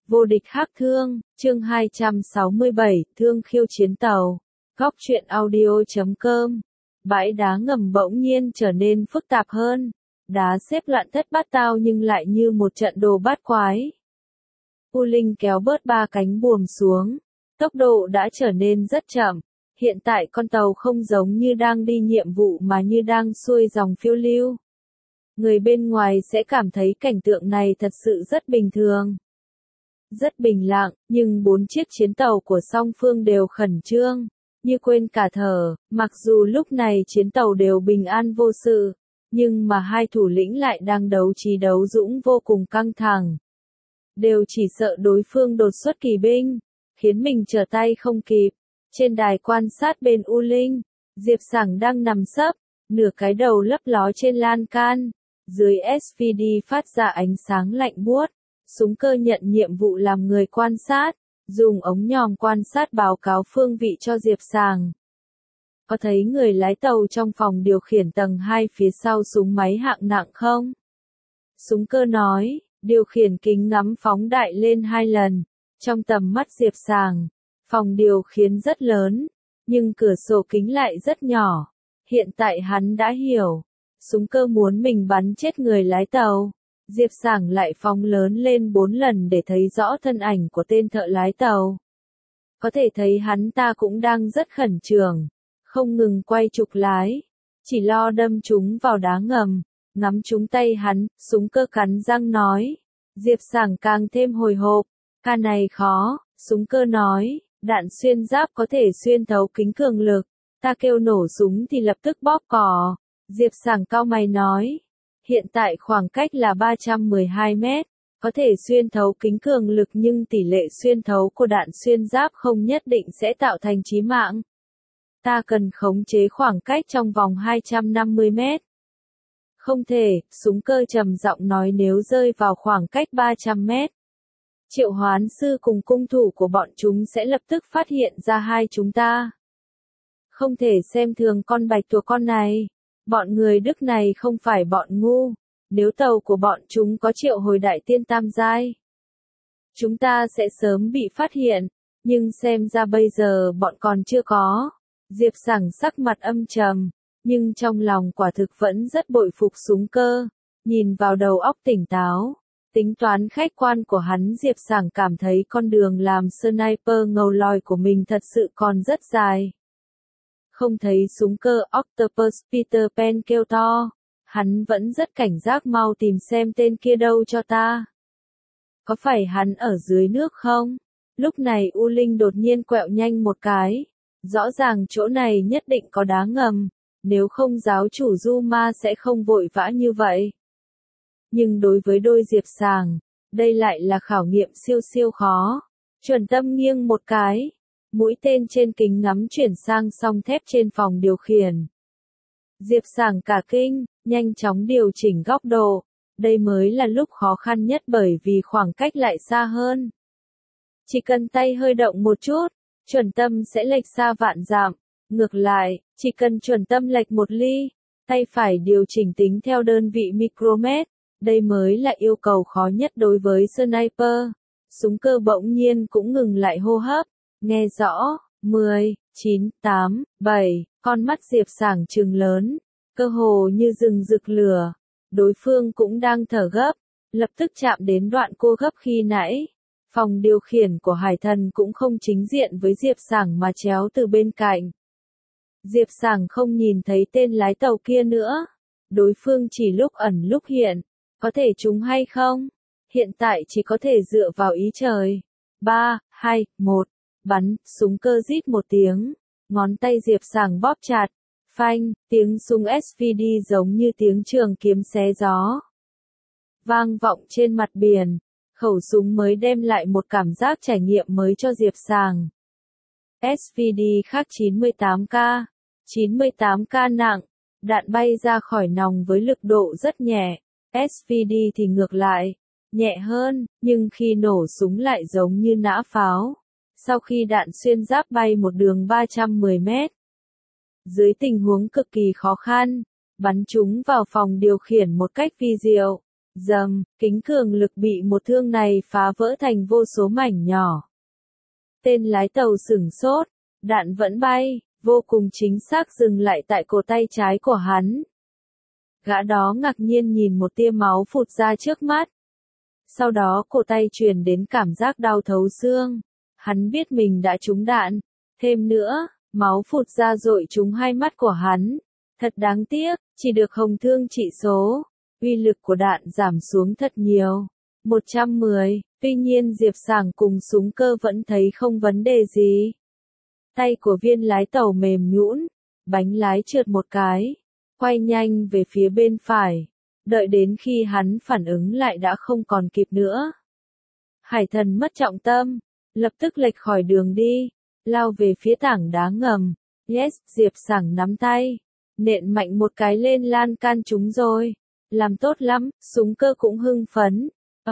Vô địch hắc thương, chương 267, thương khiêu chiến tàu. Góc truyện audio.com. Bãi đá ngầm bỗng nhiên trở nên phức tạp hơn. Đá xếp loạn thất bát tao nhưng lại như một trận đồ bát quái. U Linh kéo bớt ba cánh buồm xuống. Tốc độ đã trở nên rất chậm. Hiện tại con tàu không giống như đang đi nhiệm vụ mà như đang xuôi dòng phiêu lưu. Người bên ngoài sẽ cảm thấy cảnh tượng này thật sự rất bình thường. Rất bình lặng, nhưng 4 chiếc chiến tàu của song phương đều khẩn trương, như quên cả thở, mặc dù lúc này chiến tàu đều bình an vô sự, nhưng mà hai thủ lĩnh lại đang đấu trí đấu dũng vô cùng căng thẳng. Đều chỉ sợ đối phương đột xuất kỳ binh, khiến mình trở tay không kịp. Trên đài quan sát bên U Linh, Diệp Sảng đang nằm sấp, nửa cái đầu lấp ló trên lan can, dưới SVD phát ra ánh sáng lạnh buốt. Súng cơ nhận nhiệm vụ làm người quan sát, dùng ống nhòm quan sát báo cáo phương vị cho Diệp Sảng. Có thấy người lái tàu trong phòng điều khiển tầng 2 phía sau súng máy hạng nặng không? Súng cơ nói, điều khiển kính ngắm phóng đại lên 2 lần, trong tầm mắt Diệp Sảng. Phòng điều khiển rất lớn, nhưng cửa sổ kính lại rất nhỏ. Hiện tại hắn đã hiểu, súng cơ muốn mình bắn chết người lái tàu. Diệp Sảng lại phóng lớn lên 4 lần để thấy rõ thân ảnh của tên thợ lái tàu. Có thể thấy hắn ta cũng đang rất khẩn trương, không ngừng quay trục lái, chỉ lo đâm chúng vào đá ngầm, ngắm trúng tay hắn, súng cơ cắn răng nói. Diệp Sảng càng thêm hồi hộp, ca này khó, súng cơ nói, đạn xuyên giáp có thể xuyên thấu kính cường lực, ta kêu nổ súng thì lập tức bóp cò. Diệp Sảng cau mày nói. Hiện tại khoảng cách là 312 mét, có thể xuyên thấu kính cường lực nhưng tỷ lệ xuyên thấu của đạn xuyên giáp không nhất định sẽ tạo thành chí mạng. Ta cần khống chế khoảng cách trong vòng 250 mét. Không thể, súng cơ trầm giọng nói, nếu rơi vào khoảng cách 300 mét. Triệu hoán sư cùng cung thủ của bọn chúng sẽ lập tức phát hiện ra hai chúng ta. Không thể xem thường con bạch tuộc con này. Bọn người Đức này không phải bọn ngu, nếu tàu của bọn chúng có triệu hồi đại tiên tam giai, chúng ta sẽ sớm bị phát hiện, nhưng xem ra bây giờ bọn còn chưa có. Diệp Sảng sắc mặt âm trầm, nhưng trong lòng quả thực vẫn rất bội phục súng cơ, nhìn vào đầu óc tỉnh táo, tính toán khách quan của hắn. Diệp Sảng cảm thấy con đường làm sniper ngầu lòi của mình thật sự còn rất dài. Không thấy súng cơ Octopus Peter Pan kêu to, hắn vẫn rất cảnh giác, mau tìm xem tên kia đâu cho ta. Có phải hắn ở dưới nước không? Lúc này U Linh đột nhiên quẹo nhanh một cái, rõ ràng chỗ này nhất định có đá ngầm, nếu không giáo chủ Zuma sẽ không vội vã như vậy. Nhưng đối với đôi Diệp Sảng, đây lại là khảo nghiệm siêu siêu khó. Chuẩn tâm nghiêng một cái. Mũi tên trên kính ngắm chuyển sang song thép trên phòng điều khiển. Diệp Sảng cả kinh, nhanh chóng điều chỉnh góc độ. Đây mới là lúc khó khăn nhất bởi vì khoảng cách lại xa hơn. Chỉ cần tay hơi động một chút, chuẩn tâm sẽ lệch xa vạn dặm. Ngược lại, chỉ cần chuẩn tâm lệch một ly, tay phải điều chỉnh tính theo đơn vị micromet. Đây mới là yêu cầu khó nhất đối với sniper. Súng cơ bỗng nhiên cũng ngừng lại hô hấp. Nghe rõ, 10, 9, 8, 7, con mắt Diệp Sảng trừng lớn, cơ hồ như rừng rực lửa. Đối phương cũng đang thở gấp, lập tức chạm đến đoạn cô gấp khi nãy. Phòng điều khiển của Hải Thần cũng không chính diện với Diệp Sảng mà chéo từ bên cạnh. Diệp Sảng không nhìn thấy tên lái tàu kia nữa. Đối phương chỉ lúc ẩn lúc hiện, có thể trúng hay không? Hiện tại chỉ có thể dựa vào ý trời. 3, 2, 1. Bắn, súng cơ rít một tiếng, ngón tay Diệp Sảng bóp chặt, phanh, tiếng súng SVD giống như tiếng trường kiếm xé gió. Vang vọng trên mặt biển, khẩu súng mới đem lại một cảm giác trải nghiệm mới cho Diệp Sảng. SVD khác 98K, 98K nặng, đạn bay ra khỏi nòng với lực độ rất nhẹ, SVD thì ngược lại, nhẹ hơn, nhưng khi nổ súng lại giống như nã pháo. Sau khi đạn xuyên giáp bay một đường 310 mét. Dưới tình huống cực kỳ khó khăn, bắn chúng vào phòng điều khiển một cách vi diệu. Dầm, kính cường lực bị một thương này phá vỡ thành vô số mảnh nhỏ. Tên lái tàu sửng sốt, đạn vẫn bay, vô cùng chính xác dừng lại tại cổ tay trái của hắn. Gã đó ngạc nhiên nhìn một tia máu phụt ra trước mắt. Sau đó cổ tay truyền đến cảm giác đau thấu xương. Hắn biết mình đã trúng đạn. Thêm nữa, máu phụt ra dội trúng hai mắt của hắn. Thật đáng tiếc, chỉ được hồng thương trị số. Uy lực của đạn giảm xuống thật nhiều. 110, tuy nhiên Diệp Sảng cùng súng cơ vẫn thấy không vấn đề gì. Tay của viên lái tàu mềm nhũn, bánh lái trượt một cái, quay nhanh về phía bên phải. Đợi đến khi hắn phản ứng lại đã không còn kịp nữa. Hải Thần mất trọng tâm, lập tức lệch khỏi đường đi, lao về phía tảng đá ngầm. Yes, Diệp Sảng nắm tay, nện mạnh một cái lên lan can chúng rồi. Làm tốt lắm, súng cơ cũng hưng phấn.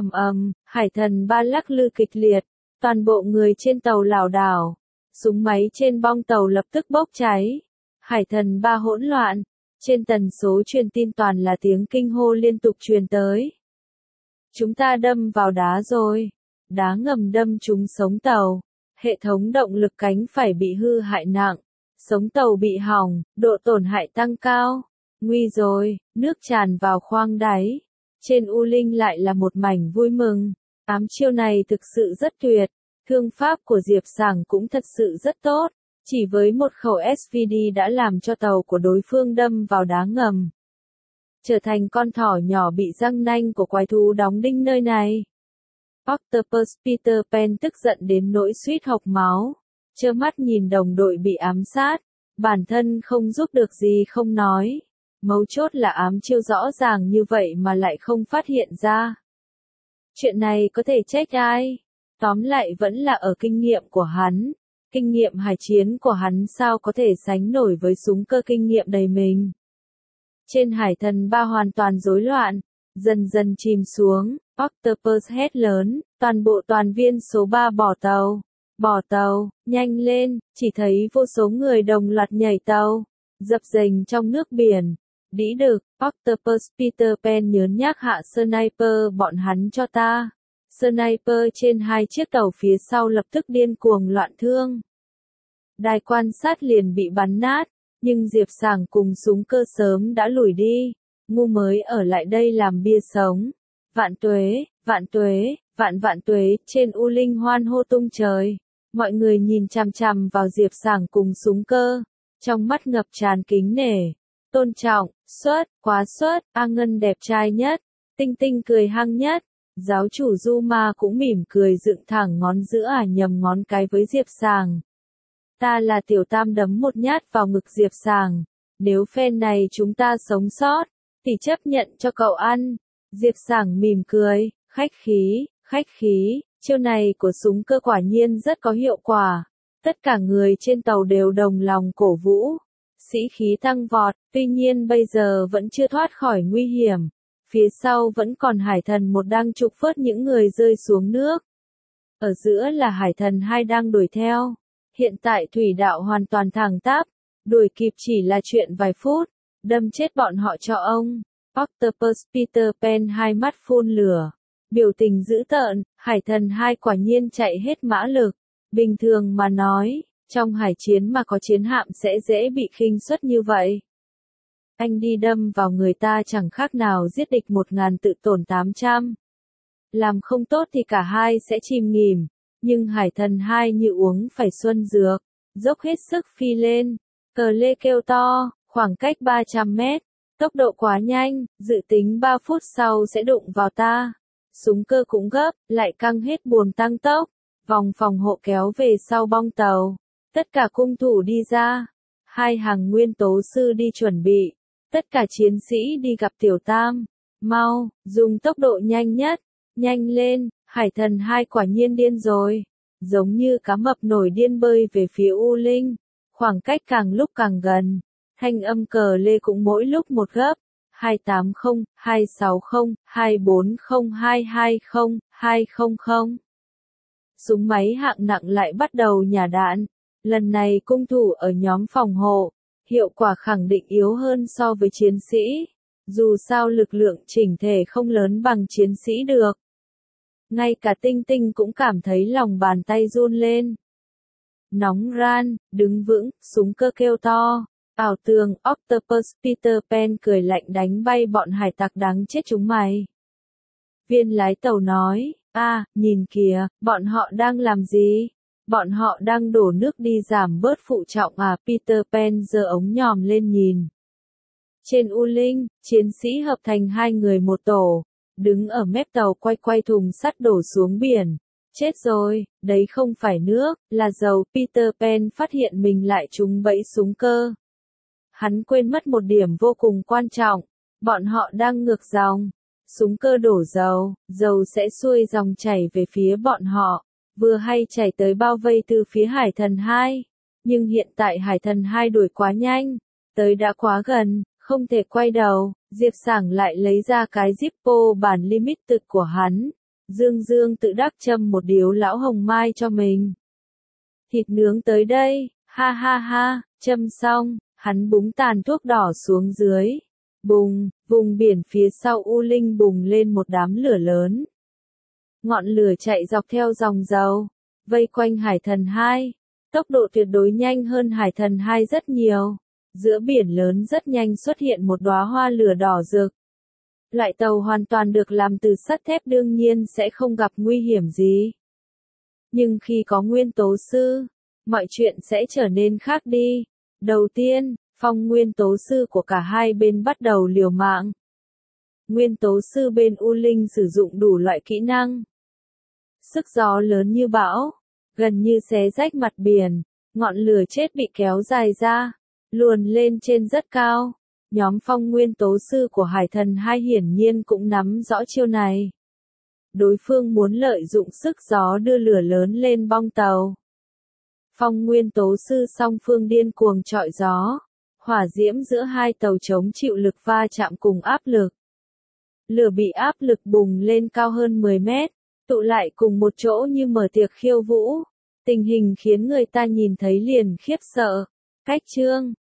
Hải Thần ba lắc lư kịch liệt, toàn bộ người trên tàu lảo đảo. Súng máy trên bong tàu lập tức bốc cháy. Hải Thần ba hỗn loạn. Trên tần số truyền tin toàn là tiếng kinh hô liên tục truyền tới. Chúng ta đâm vào đá rồi. Đá ngầm đâm trúng sống tàu. Hệ thống động lực cánh phải bị hư hại nặng. Sống tàu bị hỏng, độ tổn hại tăng cao. Nguy rồi, nước tràn vào khoang đáy. Trên U Linh lại là một mảnh vui mừng. Ám chiêu này thực sự rất tuyệt. Thương pháp của Diệp Sảng cũng thật sự rất tốt. Chỉ với một khẩu SVD đã làm cho tàu của đối phương đâm vào đá ngầm. Trở thành con thỏ nhỏ bị răng nanh của quái thú đóng đinh nơi này. Octopus Peter Pan tức giận đến nỗi suýt hộc máu. Trơ mắt nhìn đồng đội bị ám sát. Bản thân không giúp được gì không nói. Mấu chốt là ám chiêu rõ ràng như vậy mà lại không phát hiện ra. Chuyện này có thể trách ai? Tóm lại vẫn là ở kinh nghiệm của hắn. Kinh nghiệm hải chiến của hắn sao có thể sánh nổi với súng cơ kinh nghiệm đầy mình. Trên Hải Thần ba hoàn toàn rối loạn, dần dần chìm xuống, Octopus hét lớn, toàn bộ toàn viên số 3 bỏ tàu, nhanh lên, chỉ thấy vô số người đồng loạt nhảy tàu, dập dềnh trong nước biển. Đĩ đực, Octopus Peter Pan nhớn nhác hạ sniper bọn hắn cho ta. Sniper trên hai chiếc tàu phía sau lập tức điên cuồng loạn thương. Đài quan sát liền bị bắn nát, nhưng Diệp Sảng cùng súng cơ sớm đã lùi đi. Ngu mới ở lại đây làm bia sống. Vạn tuế, vạn tuế, trên U Linh hoan hô tung trời. Mọi người nhìn chằm chằm vào Diệp Sảng cùng súng cơ, trong mắt ngập tràn kính nể. Tôn trọng, quá xuất, A Ngân đẹp trai nhất, Tinh Tinh cười hăng nhất. Giáo chủ Du Ma cũng mỉm cười dựng thẳng ngón giữa nhầm ngón cái với Diệp Sảng. Ta là Tiểu Tam đấm một nhát vào ngực Diệp Sảng. Nếu phen này chúng ta sống sót, thì chấp nhận cho cậu ăn. Diệp Sảng mỉm cười, khách khí, chiêu này của súng cơ quả nhiên rất có hiệu quả. Tất cả người trên tàu đều đồng lòng cổ vũ. Sĩ khí tăng vọt, tuy nhiên bây giờ vẫn chưa thoát khỏi nguy hiểm. Phía sau vẫn còn Hải Thần 1 đang trục vớt những người rơi xuống nước. Ở giữa là Hải Thần 2 đang đuổi theo. Hiện tại thủy đạo hoàn toàn thẳng tắp, đuổi kịp chỉ là chuyện vài phút, đâm chết bọn họ cho ông. Octopus Peter Pan hai mắt phun lửa, biểu tình dữ tợn, Hải Thần 2 quả nhiên chạy hết mã lực. Bình thường mà nói, trong hải chiến mà có chiến hạm sẽ dễ bị khinh suất như vậy. Anh đi đâm vào người ta chẳng khác nào giết địch 1000 tự tổn 800. Làm không tốt thì cả hai sẽ chìm nghỉm. Nhưng Hải Thần 2 như uống phải xuân dược, dốc hết sức phi lên. Cờ lê kêu to, khoảng cách 300 mét, tốc độ quá nhanh, dự tính 3 phút sau sẽ đụng vào ta. Súng cơ cũng gấp, lại căng hết buồm tăng tốc, vòng phòng hộ kéo về sau bong tàu. Tất cả cung thủ đi ra, hai hàng nguyên tố sư đi chuẩn bị, tất cả chiến sĩ đi gặp Tiểu Tam. Mau, dùng tốc độ nhanh nhất, nhanh lên. Hải Thần 2 quả nhiên điên rồi, giống như cá mập nổi điên bơi về phía U Linh, khoảng cách càng lúc càng gần, thanh âm cờ lê cũng mỗi lúc một gấp, 280, 260, 240, 220, 200. Súng máy hạng nặng lại bắt đầu nhả đạn, lần này cung thủ ở nhóm phòng hộ, hiệu quả khẳng định yếu hơn so với chiến sĩ. Dù sao lực lượng chỉnh thể không lớn bằng chiến sĩ được. Ngay cả Tinh Tinh cũng cảm thấy lòng bàn tay run lên. Nóng ran, đứng vững, súng cơ kêu to. Ảo tường, Octopus, Peter Pan cười lạnh đánh bay bọn hải tặc đáng chết chúng mày. Viên lái tàu nói, nhìn kìa, bọn họ đang làm gì? Bọn họ đang đổ nước đi giảm bớt phụ trọng à? Peter Pan giơ ống nhòm lên nhìn. Trên U Linh, chiến sĩ hợp thành 2 người một tổ, đứng ở mép tàu quay thùng sắt đổ xuống biển. Chết rồi, đấy không phải nước, là dầu. Peter Pan phát hiện mình lại trúng bẫy súng cơ. Hắn quên mất một điểm vô cùng quan trọng, bọn họ đang ngược dòng. Súng cơ đổ dầu, dầu sẽ xuôi dòng chảy về phía bọn họ, vừa hay chảy tới bao vây từ phía Hải Thần 2. Nhưng hiện tại Hải Thần 2 đuổi quá nhanh, tới đã quá gần, không thể quay đầu. Diệp Sảng lại lấy ra cái Zippo bản limited của hắn. Dương tự đắc châm một điếu lão hồng mai cho mình. Thịt nướng tới đây, ha ha ha, châm xong, hắn búng tàn thuốc đỏ xuống dưới. Bùng, vùng biển phía sau U Linh bùng lên một đám lửa lớn. Ngọn lửa chạy dọc theo dòng dầu, vây quanh Hải Thần 2. Tốc độ tuyệt đối nhanh hơn Hải Thần 2 rất nhiều. Giữa biển lớn rất nhanh xuất hiện một đóa hoa lửa đỏ rực. Loại tàu hoàn toàn được làm từ sắt thép đương nhiên sẽ không gặp nguy hiểm gì. Nhưng khi có nguyên tố sư, mọi chuyện sẽ trở nên khác đi. Đầu tiên, phong nguyên tố sư của cả hai bên bắt đầu liều mạng. Nguyên tố sư bên U Linh sử dụng đủ loại kỹ năng. Sức gió lớn như bão, gần như xé rách mặt biển, ngọn lửa chết bị kéo dài ra, luồn lên trên rất cao. Nhóm phong nguyên tố sư của Hải Thần 2 hiển nhiên cũng nắm rõ chiêu này. Đối phương muốn lợi dụng sức gió đưa lửa lớn lên bong tàu. Phong nguyên tố sư song phương điên cuồng chọi gió. Hỏa diễm giữa hai tàu chống chịu lực va chạm cùng áp lực. Lửa bị áp lực bùng lên cao hơn 10 mét, tụ lại cùng một chỗ như mở tiệc khiêu vũ. Tình hình khiến người ta nhìn thấy liền khiếp sợ. Cách chương